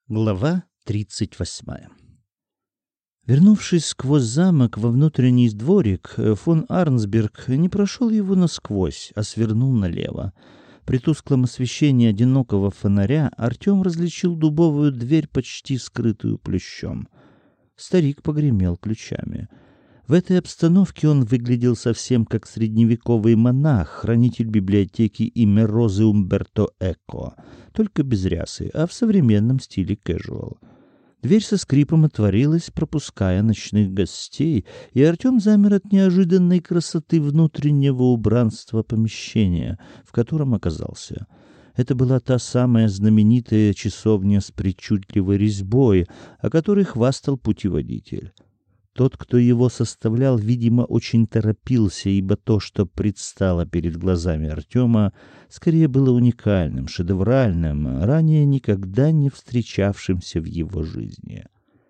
Глава 38. Вернувшись сквозь замок во внутренний дворик, фон Арнсберг не прошел его насквозь, а свернул налево. При тусклом освещении одинокого фонаря Артем различил дубовую дверь, почти скрытую плющом. Старик погремел ключами. В этой обстановке он выглядел совсем как средневековый монах, хранитель библиотеки имя Розы Умберто Эко, только без рясы, а в современном стиле casual. Дверь со скрипом отворилась, пропуская ночных гостей, и Артем замер от неожиданной красоты внутреннего убранства помещения, в котором оказался. Это была та самая знаменитая часовня с причудливой резьбой, о которой хвастал путеводитель. Тот, кто его составлял, видимо, очень торопился, ибо то, что предстало перед глазами Артема, скорее было уникальным, шедевральным, ранее никогда не встречавшимся в его жизни.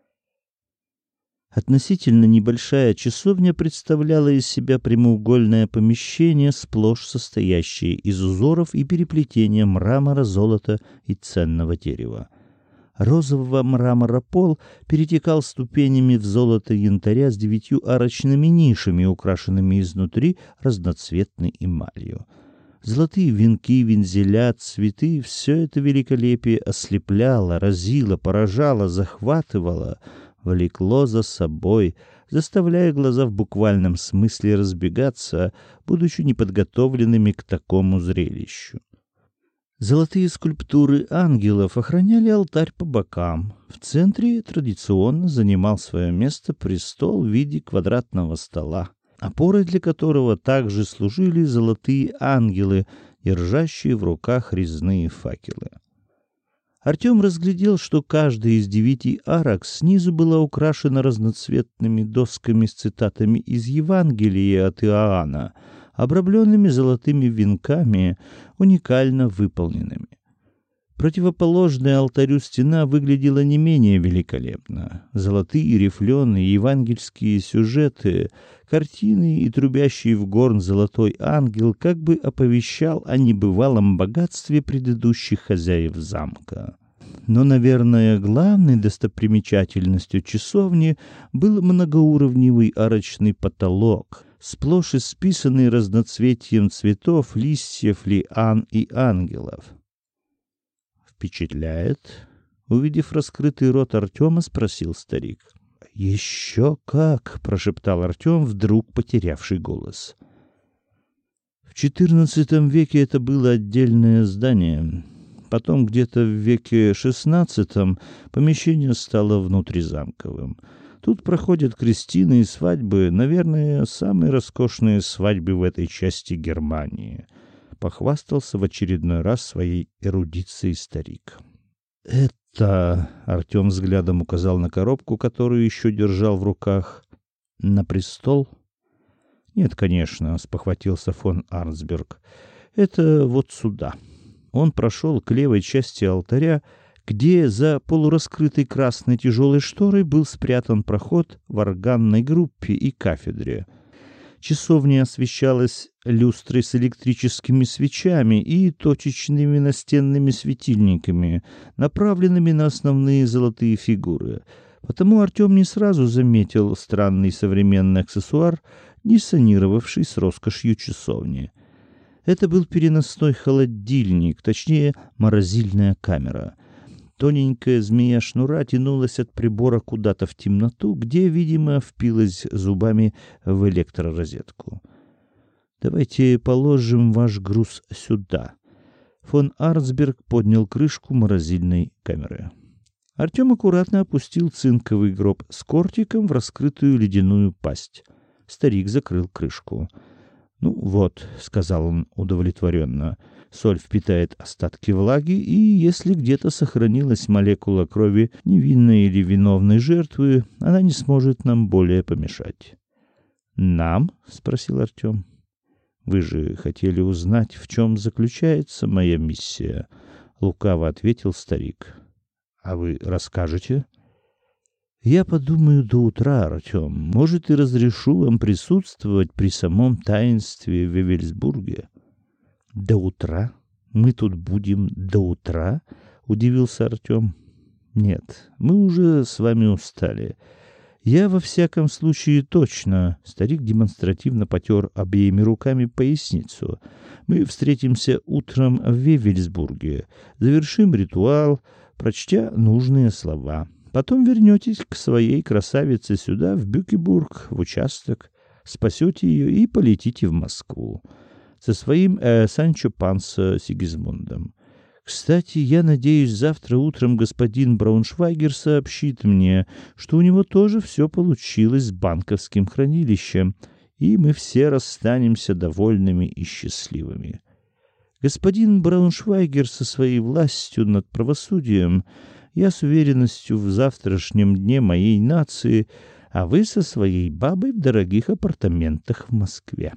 Относительно небольшая часовня представляла из себя прямоугольное помещение, сплошь состоящее из узоров и переплетения мрамора, золота и ценного дерева. Розового мрамора пол перетекал ступенями в золото янтаря с 9 арочными нишами, украшенными изнутри разноцветной эмалью. Золотые венки, вензеля, цветы — все это великолепие ослепляло, разило, поражало, захватывало, влекло за собой, заставляя глаза в буквальном смысле разбегаться, будучи неподготовленными к такому зрелищу. Золотые скульптуры ангелов охраняли алтарь по бокам. В центре традиционно занимал свое место престол в виде квадратного стола, опорой для которого также служили золотые ангелы, держащие в руках резные факелы. Артем разглядел, что каждая из 9 арок снизу была украшена разноцветными досками с цитатами из Евангелия от Иоанна, обрамленными золотыми венками, уникально выполненными. Противоположная алтарю стена выглядела не менее великолепно. Золотые рифленые евангельские сюжеты, картины и трубящий в горн золотой ангел как бы оповещал о небывалом богатстве предыдущих хозяев замка. Но, наверное, главной достопримечательностью часовни был многоуровневый арочный потолок, сплошь исписанный разноцветием цветов, листьев, лиан и ангелов. «Впечатляет?» — увидев раскрытый рот Артема, спросил старик. «Еще как!» — прошептал Артем, вдруг потерявший голос. В XIV веке это было отдельное здание. Потом, где-то в веке XVI, помещение стало внутризамковым. Тут проходят крестины и свадьбы, наверное, самые роскошные свадьбы в этой части Германии. Похвастался в очередной раз своей эрудицией старик. «Это...» — Артем взглядом указал на коробку, которую еще держал в руках. «На престол?» «Нет, конечно», — спохватился фон Арнсберг. «Это вот сюда». Он прошел к левой части алтаря, где за полураскрытой красной тяжелой шторой был спрятан проход в органной группе и кафедре. Часовня освещалась люстрой с электрическими свечами и точечными настенными светильниками, направленными на основные золотые фигуры. Потому Артем не сразу заметил странный современный аксессуар, диссонировавший с роскошью часовни. Это был переносной холодильник, точнее, морозильная камера. Тоненькая змея шнура тянулась от прибора куда-то в темноту, где, видимо, впилась зубами в электророзетку. «Давайте положим ваш груз сюда». Фон Арнсберг поднял крышку морозильной камеры. Артем аккуратно опустил цинковый гроб с кортиком в раскрытую ледяную пасть. Старик закрыл крышку. «Ну вот», — сказал он удовлетворенно, — «соль впитает остатки влаги, и если где-то сохранилась молекула крови невинной или виновной жертвы, она не сможет нам более помешать». «Нам?» — спросил Артем. «Вы же хотели узнать, в чем заключается моя миссия», — лукаво ответил старик. «А вы расскажете?» «Я подумаю до утра, Артем. Может, и разрешу вам присутствовать при самом таинстве в Вевельсбурге». «До утра? Мы тут будем до утра?» — удивился Артем. Нет, мы уже с вами устали. Я во всяком случае точно. Старик демонстративно потер обеими руками поясницу. Мы встретимся утром в Вевельсбурге. Завершим ритуал, прочтя нужные слова. Потом вернетесь к своей красавице сюда, в Бюкебург, в участок. Спасете ее и полетите в Москву. Со своим Санчо Панса Сигизмундом. Кстати, я надеюсь, завтра утром господин Брауншвайгер сообщит мне, что у него тоже все получилось с банковским хранилищем, и мы все расстанемся довольными и счастливыми. Господин Брауншвайгер со своей властью над правосудием, я с уверенностью в завтрашнем дне моей нации, а вы со своей бабой в дорогих апартаментах в Москве.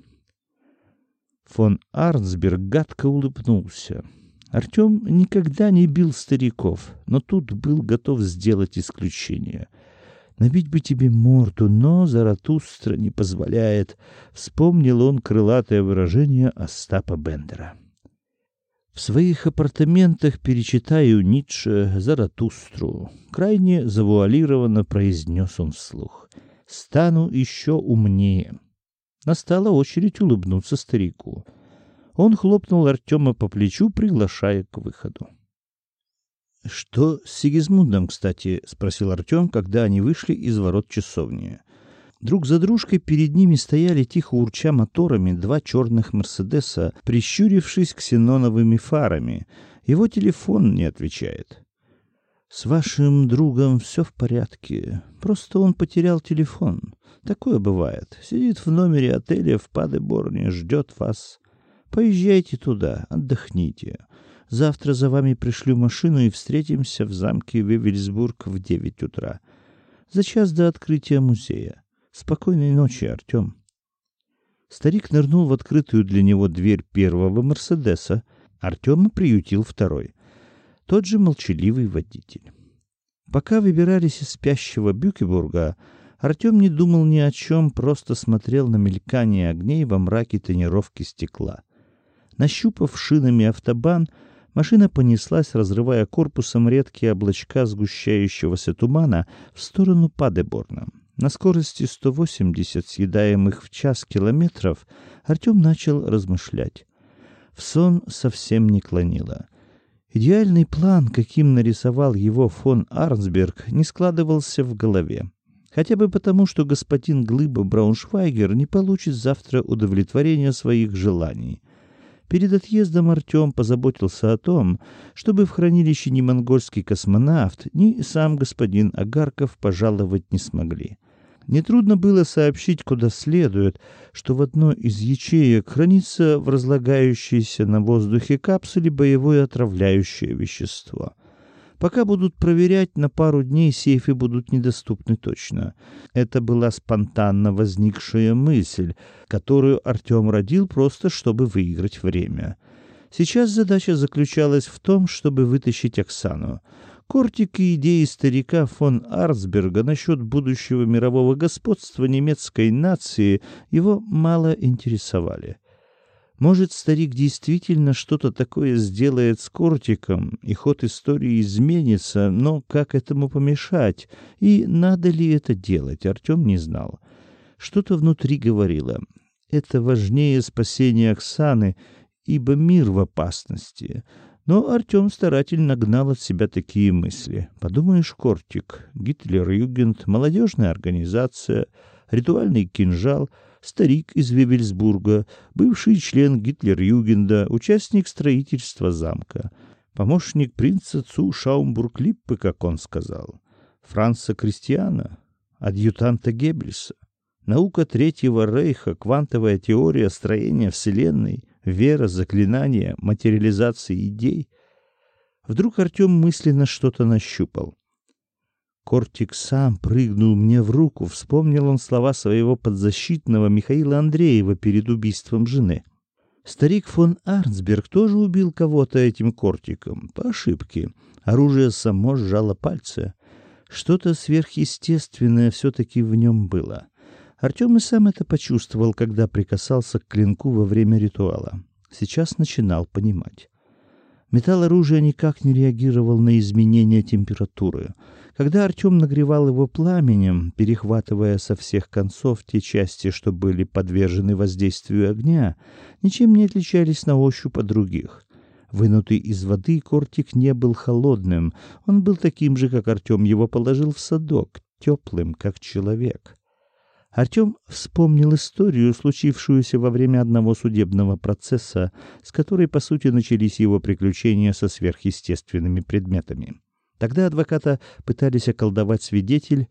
Фон Арнсберг гадко улыбнулся. Артем никогда не бил стариков, но тут был готов сделать исключение. Набить бы тебе морду, но Заратустра не позволяет. Вспомнил он крылатое выражение Остапа Бендера. В своих апартаментах перечитаю Ницше, Заратустру. Крайне завуалированно произнес он вслух. Стану еще умнее. Настала очередь улыбнуться старику. Он хлопнул Артема по плечу, приглашая к выходу. — Что с Сигизмундом, кстати? — спросил Артем, когда они вышли из ворот часовни. Друг за дружкой перед ними стояли, тихо урча моторами, два черных «Мерседеса», прищурившись ксеноновыми фарами. Его телефон не отвечает. — С вашим другом все в порядке. Просто он потерял телефон. Такое бывает. Сидит в номере отеля в Падеборне, ждет вас. Поезжайте туда, отдохните. Завтра за вами пришлю машину и встретимся в замке Вевельсбург в 9 утра. За час до открытия музея. Спокойной ночи, Артем. Старик нырнул в открытую для него дверь первого «Мерседеса». Артема приютил второй. Тот же молчаливый водитель. Пока выбирались из спящего Бюкебурга, Артем не думал ни о чем, просто смотрел на мелькание огней во мраке тонировки стекла. Нащупав шинами автобан, машина понеслась, разрывая корпусом редкие облачка сгущающегося тумана в сторону Падеборна. На скорости 180 съедаемых в час километров Артем начал размышлять. В сон совсем не клонило. Идеальный план, каким нарисовал его фон Арнсберг, не складывался в голове. Хотя бы потому, что господин Глыба Брауншвайгер не получит завтра удовлетворения своих желаний. Перед отъездом Артем позаботился о том, чтобы в хранилище ни монгольский космонавт, ни сам господин Агарков пожаловать не смогли. Нетрудно было сообщить куда следует, что в одной из ячеек хранится в разлагающейся на воздухе капсуле боевое отравляющее вещество. Пока будут проверять, на пару дней сейфы будут недоступны точно. Это была спонтанно возникшая мысль, которую Артем родил просто, чтобы выиграть время. Сейчас задача заключалась в том, чтобы вытащить Оксану. Кортик и идеи старика фон Арнсберга насчет будущего мирового господства немецкой нации его мало интересовали. Может, старик действительно что-то такое сделает с Кортиком, и ход истории изменится, но как этому помешать, и надо ли это делать, Артем не знал. Что-то внутри говорило: это важнее спасения Оксаны, ибо мир в опасности. Но Артем старательно гнал от себя такие мысли. Подумаешь, Кортик, Гитлер-Югент, молодежная организация, ритуальный кинжал, старик из Вевельсбурга, бывший член Гитлер-Югенда, участник строительства замка, помощник принца Цу Шаумбург-Липпе, как он сказал, Франца Кристиана, адъютанта Геббельса, наука Третьего Рейха, квантовая теория строения Вселенной, вера, заклинания, материализация идей. Вдруг Артем мысленно что-то нащупал. Кортик сам прыгнул мне в руку, вспомнил он слова своего подзащитного Михаила Андреева перед убийством жены. Старик фон Арнсберг тоже убил кого-то этим Кортиком, по ошибке. Оружие само сжало пальцы. Что-то сверхъестественное все-таки в нем было. Артем и сам это почувствовал, когда прикасался к клинку во время ритуала. Сейчас начинал понимать. Металл оружия никак не реагировал на изменение температуры. Когда Артем нагревал его пламенем, перехватывая со всех концов те части, что были подвержены воздействию огня, ничем не отличались на ощупь от других. Вынутый из воды кортик не был холодным, он был таким же, как Артем его положил в садок, теплым, как человек. Артем вспомнил историю, случившуюся во время одного судебного процесса, с которой, по сути, начались его приключения со сверхъестественными предметами. Тогда адвоката пытались околдовать свидетель,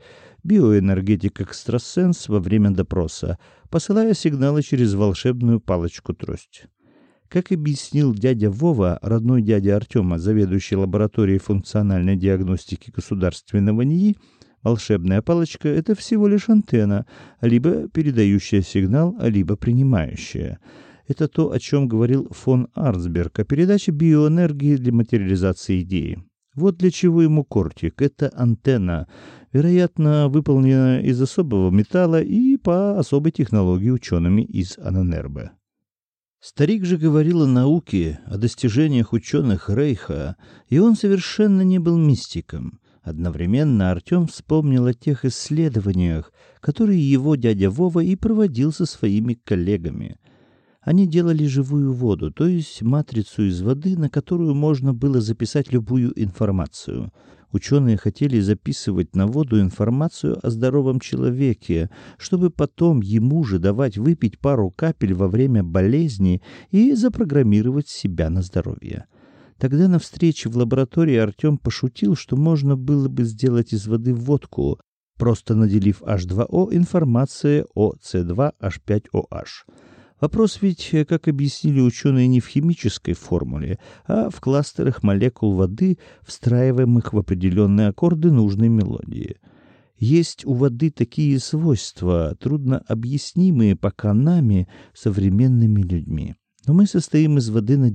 биоэнергетик-экстрасенс во время допроса, посылая сигналы через волшебную палочку-трость. Как объяснил дядя Вова, родной дядя Артема, заведующий лабораторией функциональной диагностики государственного НИИ, волшебная палочка — это всего лишь антенна, либо передающая сигнал, либо принимающая. Это то, о чем говорил фон Арнсберг, о передаче биоэнергии для материализации идеи. Вот для чего ему кортик. Это антенна, вероятно, выполнена из особого металла и по особой технологии учеными из Аненербе. Старик же говорил о науке, о достижениях ученых Рейха, и он совершенно не был мистиком. Одновременно Артем вспомнил о тех исследованиях, которые его дядя Вова и проводил со своими коллегами. Они делали живую воду, то есть матрицу из воды, на которую можно было записать любую информацию. Ученые хотели записывать на воду информацию о здоровом человеке, чтобы потом ему же давать выпить пару капель во время болезни и запрограммировать себя на здоровье. Тогда на встрече в лаборатории Артем пошутил, что можно было бы сделать из воды водку, просто наделив H2O информацией о C2H5OH. Вопрос ведь, как объяснили ученые, не в химической формуле, а в кластерах молекул воды, встраиваемых в определенные аккорды нужной мелодии. Есть у воды такие свойства, трудно объяснимые пока нами, современными людьми. Но мы состоим из воды на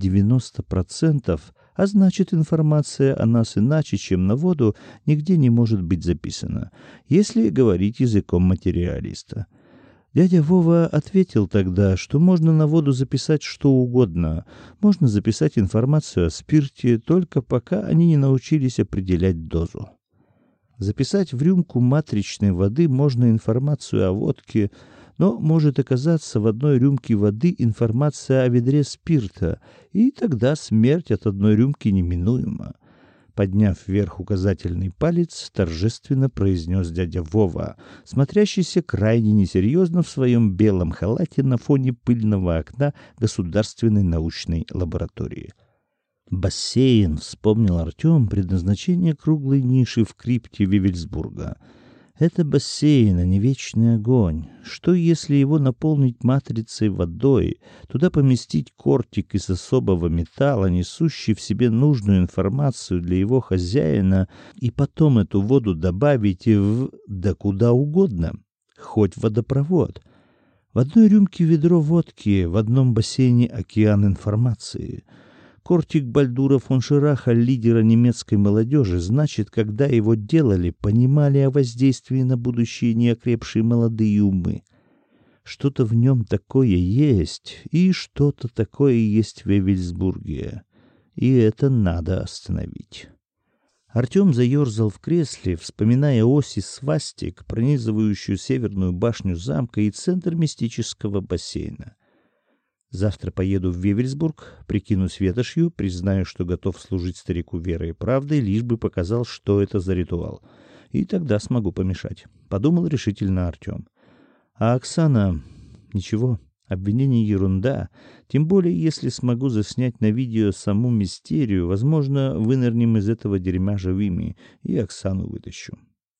90%, а значит, информация о нас иначе, чем на воду, нигде не может быть записана, если говорить языком материалиста. Дядя Вова ответил тогда, что можно на воду записать что угодно. Можно записать информацию о спирте, только пока они не научились определять дозу. Записать в рюмку матричной воды можно информацию о водке, но может оказаться в одной рюмке воды информация о ведре спирта, и тогда смерть от одной рюмки неминуема. Подняв вверх указательный палец, торжественно произнес дядя Вова, смотрящийся крайне несерьезно в своем белом халате на фоне пыльного окна государственной научной лаборатории. «Бассейн», — вспомнил Артем, предназначение круглой ниши в крипте Вивельсбурга. «Это бассейн, а не вечный огонь. Что, если его наполнить матрицей водой, туда поместить кортик из особого металла, несущий в себе нужную информацию для его хозяина, и потом эту воду добавить да куда угодно, хоть в водопровод? В одной рюмке ведро водки, в одном бассейне океан информации». Кортик Бальдура фон Шираха, лидера немецкой молодежи, значит, когда его делали, понимали о воздействии на будущие неокрепшие молодые умы. Что-то в нем такое есть, и что-то такое есть в Вивельсбурге. И это надо остановить. Артем заерзал в кресле, вспоминая оси свастик, пронизывающую северную башню замка и центр мистического бассейна. Завтра поеду в Вивельсбург, прикинусь ветошью, признаю, что готов служить старику верой и правдой, лишь бы показал, что это за ритуал. И тогда смогу помешать. Подумал решительно Артем. А Оксана... Ничего, обвинение ерунда. Тем более, если смогу заснять на видео саму мистерию, возможно, вынырнем из этого дерьма живыми, и Оксану вытащу.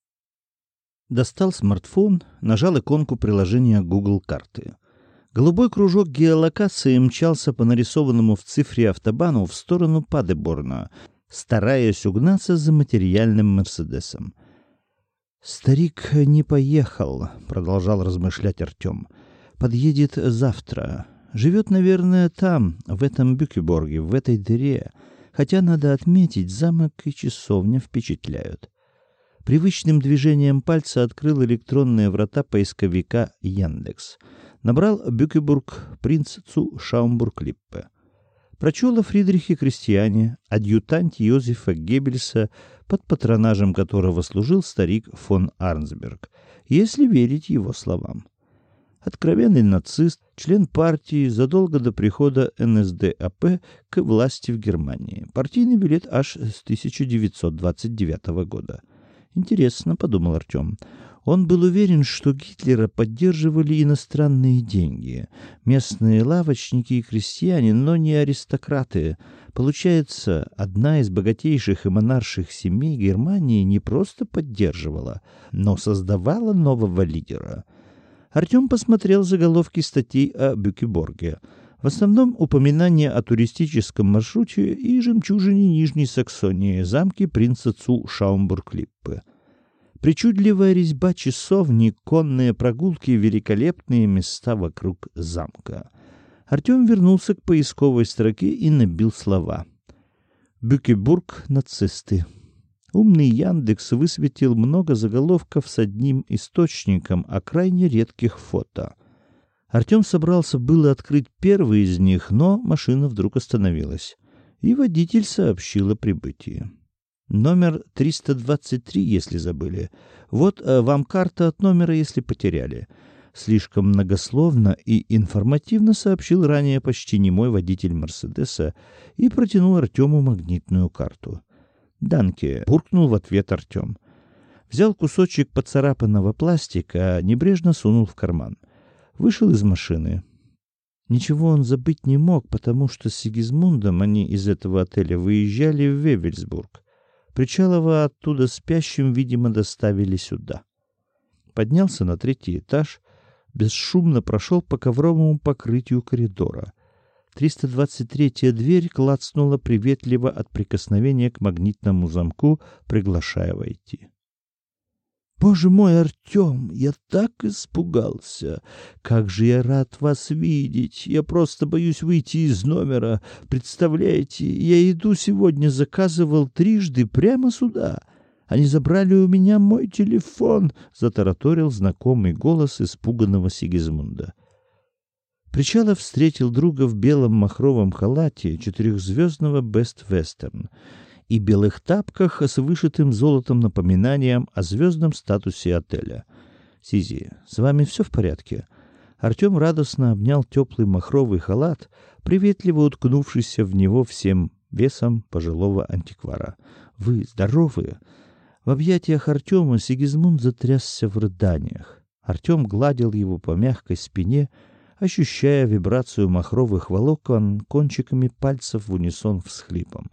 Достал смартфон, нажал иконку приложения Google карты. Голубой кружок геолокации мчался по нарисованному в цифре автобану в сторону Падеборна, стараясь угнаться за материальным Мерседесом. «Старик не поехал», — продолжал размышлять Артем. «Подъедет завтра. Живет, наверное, там, в этом Бюкеборге, в этой дыре. Хотя, надо отметить, замок и часовня впечатляют». Привычным движением пальца открыл электронные врата поисковика Яндекс. Набрал Бюкебург, принц Цу Шаумбург-Липпе. Прочел о Фридрихе Крестьяне, адъютанте Йозефа Геббельса, под патронажем которого служил старик фон Арнсберг, если верить его словам. Откровенный нацист, член партии задолго до прихода НСДАП к власти в Германии. Партийный билет аж с 1929 года. Интересно, подумал Артем. Он был уверен, что Гитлера поддерживали иностранные деньги. Местные лавочники и крестьяне, но не аристократы. Получается, одна из богатейших и монарших семей Германии не просто поддерживала, но создавала нового лидера. Артем посмотрел заголовки статей о Бюкеборге. В основном упоминания о туристическом маршруте и жемчужине Нижней Саксонии, замке принца Цу Шаумбург-Липпе. Причудливая резьба часовни, конные прогулки, великолепные места вокруг замка. Артем вернулся к поисковой строке и набил слова. Бюкебург, нацисты. Умный Яндекс высветил много заголовков с одним источником о крайне редких фото. Артем собрался было открыть первый из них, но машина вдруг остановилась, и водитель сообщил о прибытии. Номер 323, если забыли. Вот вам карта от номера, если потеряли. Слишком многословно и информативно сообщил ранее почти немой водитель Мерседеса и протянул Артему магнитную карту. «Данке», — буркнул в ответ Артем. Взял кусочек поцарапанного пластика, небрежно сунул в карман. Вышел из машины. Ничего он забыть не мог, потому что с Сигизмундом они из этого отеля выезжали в Вевельсбург. Причалова оттуда спящим, видимо, доставили сюда. Поднялся на 3-й этаж, бесшумно прошел по ковровому покрытию коридора. 323-я дверь клацнула приветливо от прикосновения к магнитному замку, приглашая войти. «Боже мой, Артем, я так испугался! Как же я рад вас видеть! Я просто боюсь выйти из номера. Представляете, я еду сегодня заказывал трижды прямо сюда. Они забрали у меня мой телефон!» — затараторил знакомый голос испуганного Сигизмунда. Причалов встретил друга в белом махровом халате 4-звездного Best Western и белых тапках с вышитым золотом напоминанием о звездном статусе отеля. «Сизи, с вами все в порядке?» Артем радостно обнял теплый махровый халат, приветливо уткнувшийся в него всем весом пожилого антиквара. «Вы здоровы?» В объятиях Артема Сигизмунд затрясся в рыданиях. Артем гладил его по мягкой спине, ощущая вибрацию махровых волокон кончиками пальцев в унисон всхлипом.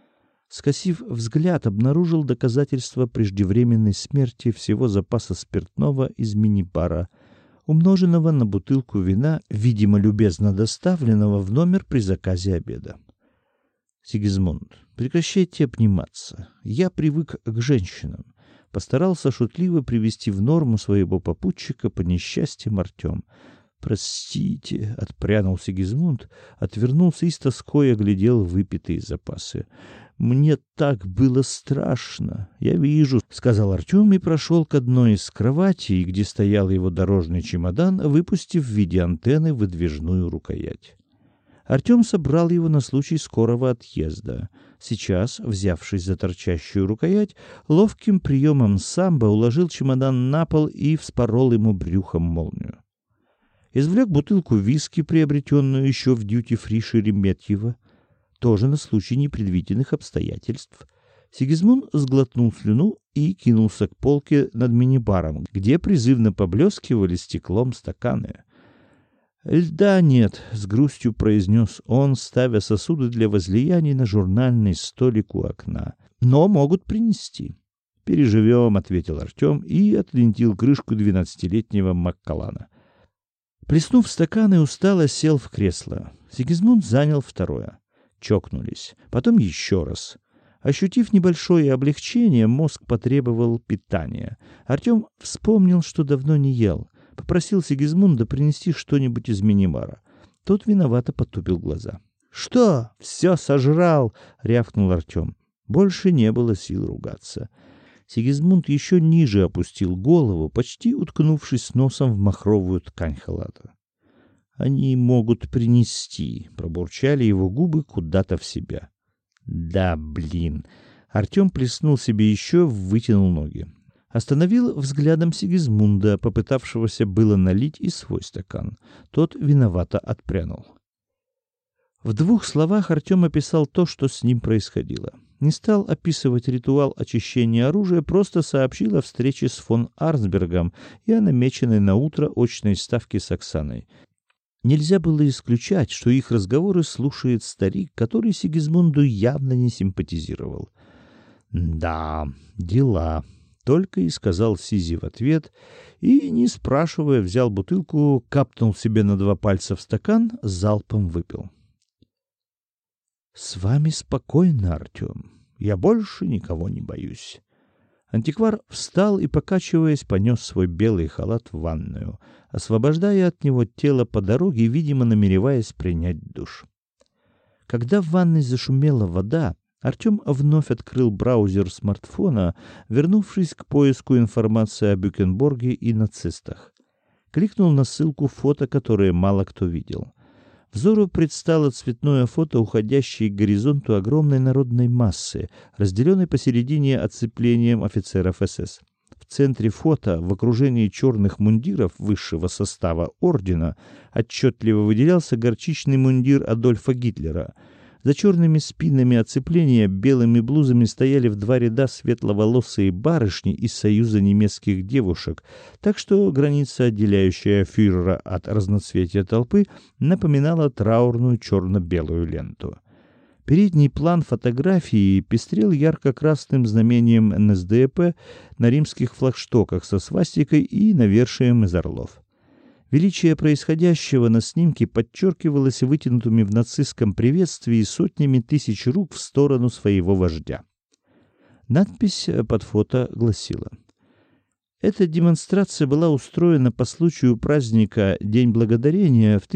Скосив взгляд, обнаружил доказательства преждевременной смерти всего запаса спиртного из мини-бара, умноженного на бутылку вина, видимо, любезно доставленного в номер при заказе обеда. «Сигизмунд, прекращайте обниматься. Я привык к женщинам», — постарался шутливо привести в норму своего попутчика по несчастьям Артем. «Простите», — отпрянул Сигизмунд, отвернулся и с тоской оглядел выпитые запасы. «Мне так было страшно». «Я вижу», — сказал Артем и прошел к одной из кроватей, где стоял его дорожный чемодан, выпустив в виде антенны выдвижную рукоять. Артем собрал его на случай скорого отъезда. Сейчас, взявшись за торчащую рукоять, ловким приемом самбо уложил чемодан на пол и вспорол ему брюхом молнию. Извлек бутылку виски, приобретенную еще в дьюти-фри Шереметьево, тоже на случай непредвиденных обстоятельств. Сигизмунд сглотнул слюну и кинулся к полке над мини-баром, где призывно поблескивали стеклом стаканы. «Льда нет», — с грустью произнес он, ставя сосуды для возлияний на журнальный столик у окна. «Но могут принести». «Переживем», — ответил Артем и отвинтил крышку 12-летнего Маккалана. Плеснув стаканы, устало сел в кресло. Сигизмунд занял второе. Чокнулись. Потом еще раз. Ощутив небольшое облегчение, мозг потребовал питания. Артем вспомнил, что давно не ел. Попросил Сигизмунда принести что-нибудь из мини-бара. Тот виновато потупил глаза. «Что? Все сожрал!» — рявкнул Артем. Больше не было сил ругаться. Сигизмунд еще ниже опустил голову, почти уткнувшись носом в махровую ткань халата. они могут принести», — пробурчали его губы куда-то в себя. «Да, блин». Артем плеснул себе еще, вытянул ноги. Остановил взглядом Сигизмунда, попытавшегося было налить и свой стакан. Тот виновато отпрянул. В 2 словах Артем описал то, что с ним происходило. Не стал описывать ритуал очищения оружия, просто сообщил о встрече с фон Арнсбергом и о намеченной на утро очной ставке с Оксаной. Нельзя было исключать, что их разговоры слушает старик, который Сигизмунду явно не симпатизировал. «Да, дела», — только и сказал Сизи в ответ, и, не спрашивая, взял бутылку, капнул себе на 2 пальца в стакан, залпом выпил. «С вами спокойно, Артем. Я больше никого не боюсь». Антиквар встал и, покачиваясь, понес свой белый халат в ванную, освобождая от него тело по дороге, видимо, намереваясь принять душ. Когда в ванной зашумела вода, Артем вновь открыл браузер смартфона, вернувшись к поиску информации о Бюкенборге и нацистах. Кликнул на ссылку фото, которое мало кто видел. Взору предстало цветное фото, уходящей к горизонту огромной народной массы, разделенной посередине оцеплением офицеров СС. В центре фото, в окружении черных мундиров высшего состава ордена, отчетливо выделялся горчичный мундир Адольфа Гитлера. За черными спинами оцепления белыми блузами стояли в 2 ряда светловолосые барышни из Союза немецких девушек, так что граница, отделяющая фюрера от разноцветия толпы, напоминала траурную черно-белую ленту. Передний план фотографии пестрел ярко-красным знамением НСДАП на римских флагштоках со свастикой и навершием из орлов. Величие происходящего на снимке подчеркивалось вытянутыми в нацистском приветствии сотнями тысяч рук в сторону своего вождя. Надпись под фото гласила: «Эта демонстрация была устроена по случаю праздника День Благодарения в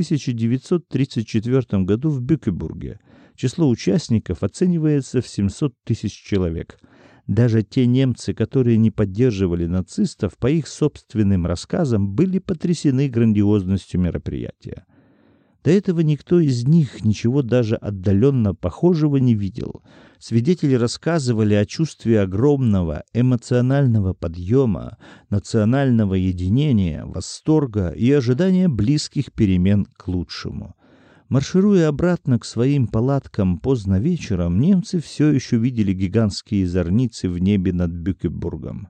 1934 году в Бюкенбурге. Число участников оценивается в 700 тысяч человек. Даже те немцы, которые не поддерживали нацистов, по их собственным рассказам, были потрясены грандиозностью мероприятия. До этого никто из них ничего даже отдаленно похожего не видел. Свидетели рассказывали о чувстве огромного эмоционального подъема, национального единения, восторга и ожидания близких перемен к лучшему. Маршируя обратно к своим палаткам поздно вечером, немцы все еще видели гигантские зорницы в небе над Бюкенбургом.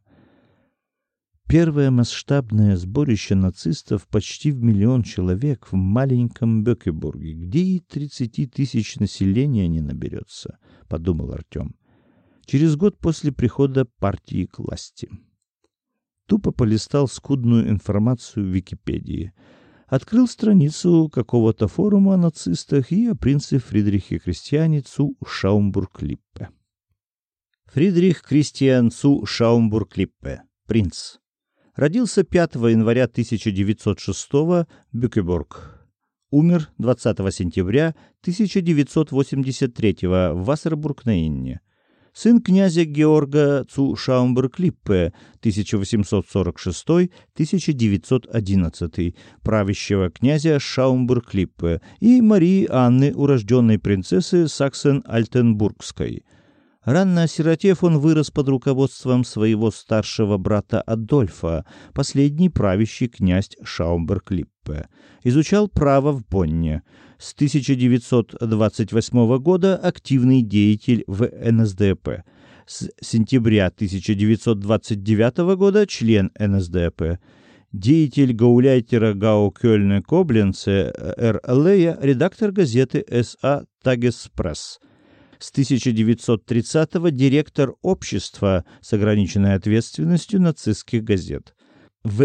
Первое масштабное сборище нацистов почти в 1 миллион человек в маленьком Бюкенбурге, где и 30 тысяч населения не наберется, подумал Артем. Через год после прихода партии к власти. Тупо полистал скудную информацию в Википедии. Открыл страницу какого-то форума о нацистах и о принце Фридрихе Кристиане цу Шаумбург-Липпе. Фридрих Кристиан цу Шаумбург-Липпе, принц. Родился 5 января 1906 Бюкенбург. Умер 20 сентября 1983 в Вассербург-на-Инне. Сын князя Георга цу Шаумбург-Липпе 1846-1911, правящего князя Шаумбург-Липпе, и Марии Анны, урожденной принцессы Саксен-Альтенбургской. Рано осиротев, он вырос под руководством своего старшего брата Адольфа, последний правящий князь Шаумбург-Липпе. Изучал право в Бонне. С 1928 года активный деятель в НСДАП. С сентября 1929 года член НСДАП. Деятель гауляйтера Гау Кёльне Кобленце РЛ, редактор газеты СА Тагеспресс. С 1930-го директор общества с ограниченной ответственностью нацистских газет. В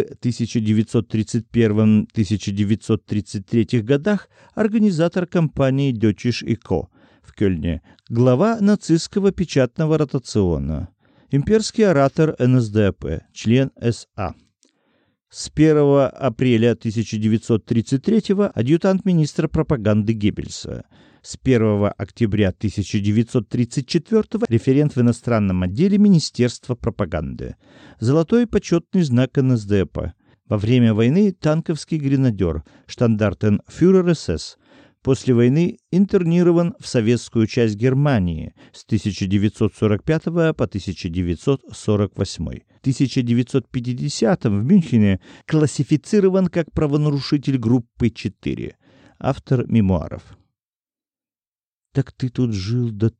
1931-1933 годах организатор компании Deutsches Echo в Кёльне, глава нацистского печатного ротациона, имперский оратор НСДАП, член СА. С 1 апреля 1933 адъютант министра пропаганды Геббельса. С 1 октября 1934 референт в иностранном отделе Министерства пропаганды. Золотой почетный знак НСДАП. Во время войны танковский гренадер, штандартенфюрер СС. После войны интернирован в советскую часть Германии с 1945 по 1948. В 1950 в Мюнхене классифицирован как правонарушитель группы 4. Автор мемуаров. «Так ты тут жил до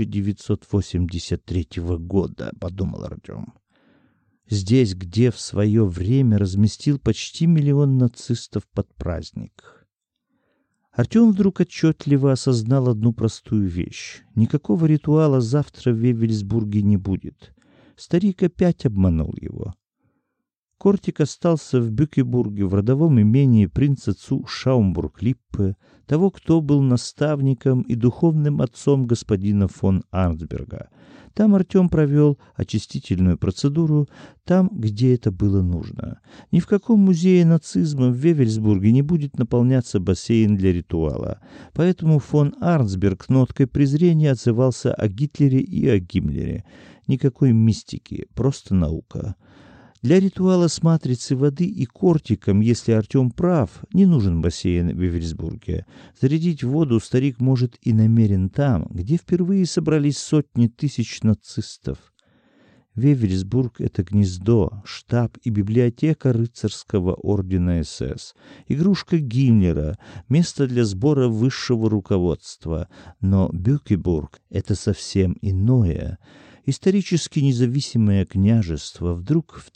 1983 года», — подумал Артем. «Здесь, где в свое время разместил почти 1 миллион нацистов под праздник». Артем вдруг отчетливо осознал одну простую вещь. Никакого ритуала завтра в Вевельсбурге не будет. Старик опять обманул его. Кортик остался в Бюкебурге, в родовом имении принца Цу Шаумбург-Липпе, того, кто был наставником и духовным отцом господина фон Арнсберга. Там Артем провел очистительную процедуру, там, где это было нужно. Ни в каком музее нацизма в Вевельсбурге не будет наполняться бассейн для ритуала. Поэтому фон Арнсберг ноткой презрения отзывался о Гитлере и о Гиммлере. Никакой мистики, просто наука. Для ритуала с матрицей воды и кортиком, если Артем прав, не нужен бассейн в Вевельсбурге. Зарядить воду старик может и намерен там, где впервые собрались сотни тысяч нацистов. Вевельсбург — это гнездо, штаб и библиотека рыцарского ордена СС, игрушка Гиммлера, место для сбора высшего руководства. Но Бюкебург — это совсем иное. Исторически независимое княжество, вдруг в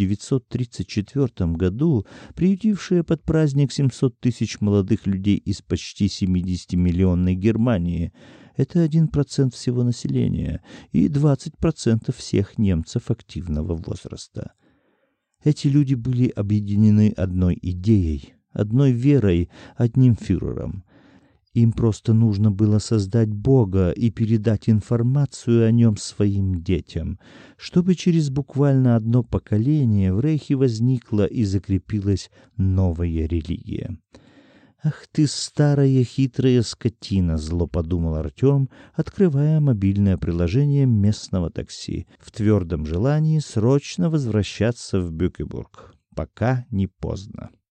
1934 году приютившее под праздник 700 тысяч молодых людей из почти 70-миллионной Германии, это 1% всего населения и 20% всех немцев активного возраста. Эти люди были объединены одной идеей, одной верой, одним фюрером. Им просто нужно было создать Бога и передать информацию о нем своим детям, чтобы через буквально одно поколение в Рейхе возникла и закрепилась новая религия. «Ах ты, старая хитрая скотина!» — зло подумал Артем, открывая мобильное приложение местного такси, в твердом желании срочно возвращаться в Бюкебург, пока не поздно.